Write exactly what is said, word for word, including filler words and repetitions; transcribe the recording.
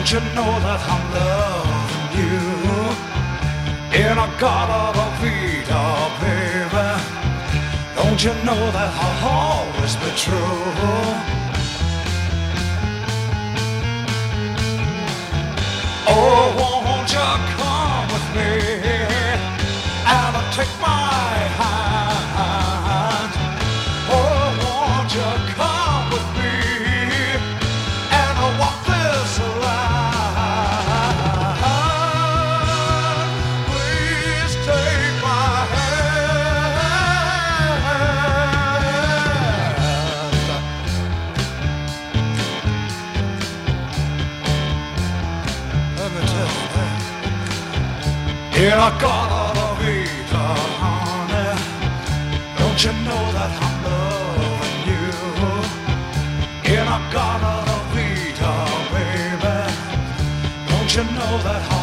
Don't you know that I'm loving you? In a Gata La Vida, baby. Don't you know that I'll always be true? Oh, won't you come with me and take my hand? Oh, won't you come with me and walk this line? Please take my hand. Let me tell you that. In a Gata La Vida, honey. Don't you know that I'm loving you? In a Gata La Vida, baby. Don't you know that I'm